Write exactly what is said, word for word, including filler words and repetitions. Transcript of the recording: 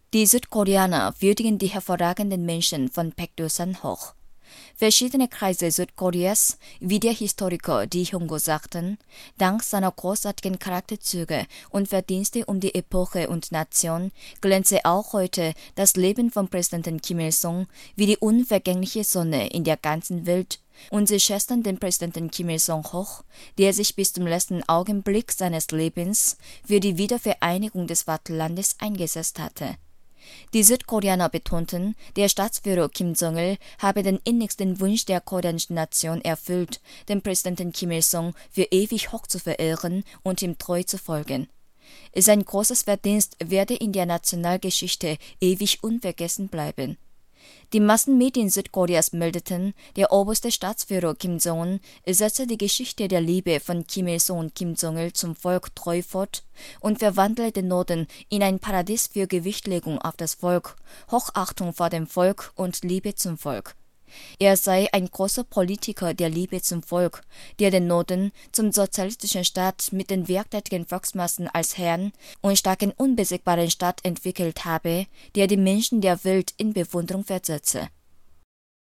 Die Südkoreaner würdigen die hervorragenden Menschen von Baekdu-san hoch. Verschiedene Kreise Südkoreas, wie der Historiker Lee Hyung-go sagten, dank seiner großartigen Charakterzüge und Verdienste um die Epoche und Nation glänze auch heute das Leben von Präsident Kim Il-sung wie die unvergängliche Sonne in der ganzen Welt, und sie schätzen den Präsidenten Kim Il-sung hoch, der sich bis zum letzten Augenblick seines Lebens für die Wiedervereinigung des Vaterlandes eingesetzt hatte. Die Südkoreaner betonten, der Staatsführer Kim Jong-il habe den innigsten Wunsch der koreanischen Nation erfüllt, den Präsidenten Kim Il-sung für ewig hoch zu verehren und ihm treu zu folgen. Sein großes Verdienst werde in der Nationalgeschichte ewig unvergessen bleiben. Die Massenmedien Südkoreas meldeten, der oberste Staatsführer Kim Jong-un setze die Geschichte der Liebe von Kim Il-sung und Kim Jong-il zum Volk treu fort und verwandle den Norden in ein Paradies für Gewichtlegung auf das Volk, Hochachtung vor dem Volk und Liebe zum Volk. Er sei ein großer Politiker der Liebe zum Volk, der den Norden zum sozialistischen Staat mit den werktätigen Volksmassen als Herrn und starken unbesiegbaren Staat entwickelt habe, der die Menschen der Welt in Bewunderung versetze.